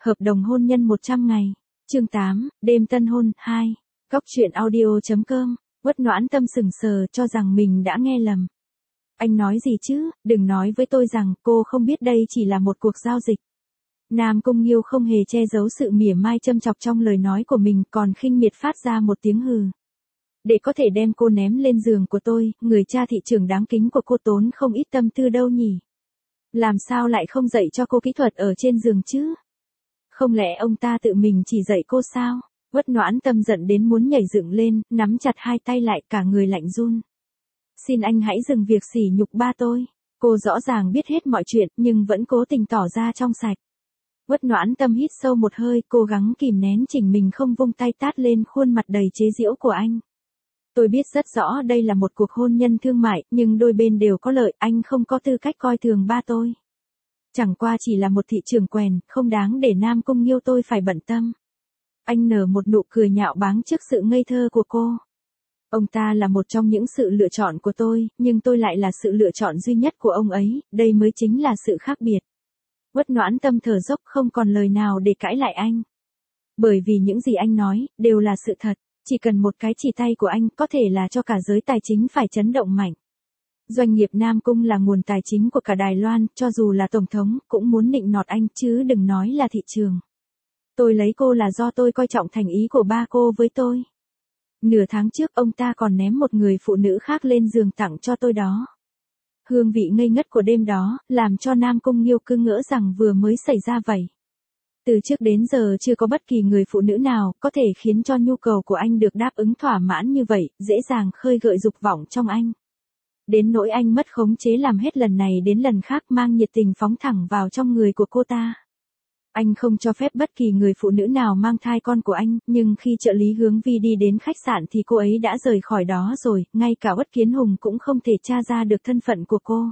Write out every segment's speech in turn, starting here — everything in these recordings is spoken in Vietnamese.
Hợp đồng hôn nhân 100 ngày. Chương 8, đêm tân hôn 2. Góc truyện audio.com. Uất Noãn Tâm sững sờ cho rằng mình đã nghe lầm. Anh nói gì chứ, đừng nói với tôi rằng cô không biết đây chỉ là một cuộc giao dịch. Nam Cung Nghiêu không hề che giấu sự mỉa mai châm chọc trong lời nói của mình, còn khinh miệt phát ra một tiếng hừ. Để có thể đem cô ném lên giường của tôi, người cha thị trưởng đáng kính của cô tốn không ít tâm tư đâu nhỉ. Làm sao lại không dạy cho cô kỹ thuật ở trên giường chứ? Không lẽ ông ta tự mình chỉ dạy cô sao? Uất Noãn Tâm giận đến muốn nhảy dựng lên, nắm chặt hai tay lại, cả người lạnh run. Xin anh hãy dừng việc sỉ nhục ba tôi. Cô rõ ràng biết hết mọi chuyện, nhưng vẫn cố tình tỏ ra trong sạch. Uất Noãn Tâm hít sâu một hơi, cố gắng kìm nén chỉnh mình không vung tay tát lên khuôn mặt đầy chế giễu của anh. Tôi biết rất rõ đây là một cuộc hôn nhân thương mại, nhưng đôi bên đều có lợi, anh không có tư cách coi thường ba tôi. Chẳng qua chỉ là một thị trường quèn, không đáng để Nam Cung Nghiêu tôi phải bận tâm. Anh nở một nụ cười nhạo báng trước sự ngây thơ của cô. Ông ta là một trong những sự lựa chọn của tôi, nhưng tôi lại là sự lựa chọn duy nhất của ông ấy, đây mới chính là sự khác biệt. Uất Noãn Tâm thở dốc, không còn lời nào để cãi lại anh. Bởi vì những gì anh nói, đều là sự thật, chỉ cần một cái chỉ tay của anh có thể là cho cả giới tài chính phải chấn động mạnh. Doanh nghiệp Nam Cung là nguồn tài chính của cả Đài Loan, cho dù là Tổng thống, cũng muốn nịnh nọt anh chứ đừng nói là thị trường. Tôi lấy cô là do tôi coi trọng thành ý của ba cô với tôi. Nửa tháng trước ông ta còn ném một người phụ nữ khác lên giường tặng cho tôi đó. Hương vị ngây ngất của đêm đó, làm cho Nam Cung Nghiêu cứ ngỡ rằng vừa mới xảy ra vậy. Từ trước đến giờ chưa có bất kỳ người phụ nữ nào có thể khiến cho nhu cầu của anh được đáp ứng thỏa mãn như vậy, dễ dàng khơi gợi dục vọng trong anh. Đến nỗi anh mất khống chế làm hết lần này đến lần khác, mang nhiệt tình phóng thẳng vào trong người của cô ta. Anh không cho phép bất kỳ người phụ nữ nào mang thai con của anh, nhưng khi trợ lý Hướng Vi đi đến khách sạn thì cô ấy đã rời khỏi đó rồi, ngay cả Uất Kiến Hùng cũng không thể tra ra được thân phận của cô.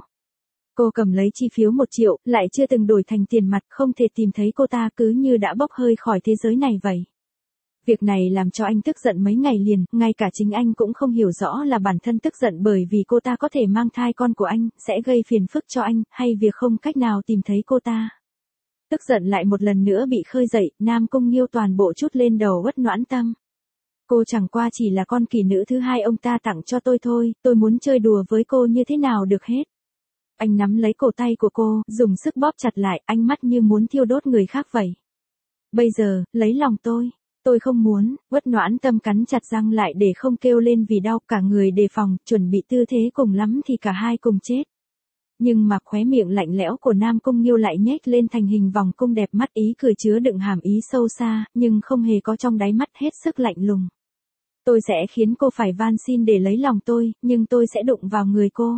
Cô cầm lấy chi phiếu 1 triệu, lại chưa từng đổi thành tiền mặt, không thể tìm thấy cô ta, cứ như đã bốc hơi khỏi thế giới này vậy. Việc này làm cho anh tức giận mấy ngày liền, ngay cả chính anh cũng không hiểu rõ là bản thân tức giận bởi vì cô ta có thể mang thai con của anh, sẽ gây phiền phức cho anh, hay việc không cách nào tìm thấy cô ta. Tức giận lại một lần nữa bị khơi dậy, Nam Cung Nghiêu toàn bộ trút lên đầu Uất Noãn Tâm. Cô chẳng qua chỉ là con kỳ nữ thứ hai ông ta tặng cho tôi thôi, tôi muốn chơi đùa với cô như thế nào được hết. Anh nắm lấy cổ tay của cô, dùng sức bóp chặt lại, ánh mắt như muốn thiêu đốt người khác vậy. Bây giờ, lấy lòng tôi không muốn. Uất Noãn Tâm cắn chặt răng lại để không kêu lên vì đau, cả người đề phòng, chuẩn bị tư thế cùng lắm thì cả hai cùng chết. Nhưng mà khóe miệng lạnh lẽo của Nam Cung Nghiêu lại nhếch lên thành hình vòng cung đẹp, mắt ý cười chứa đựng hàm ý sâu xa, nhưng không hề có trong đáy mắt, hết sức lạnh lùng. Tôi sẽ khiến cô phải van xin để lấy lòng tôi, nhưng tôi sẽ đụng vào người cô.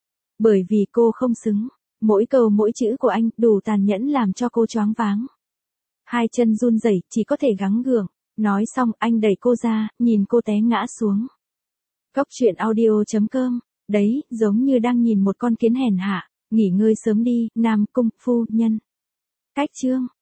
Bởi vì cô không xứng. Mỗi câu mỗi chữ của anh đủ tàn nhẫn làm cho cô choáng váng. Hai chân run rẩy, chỉ có thể gắng gượng. Nói xong, anh đẩy cô ra, nhìn cô té ngã xuống. Góc truyện audio.com. Đấy, giống như đang nhìn một con kiến hèn hạ. Nghỉ ngơi sớm đi, Nam Cung phu nhân. Cách chương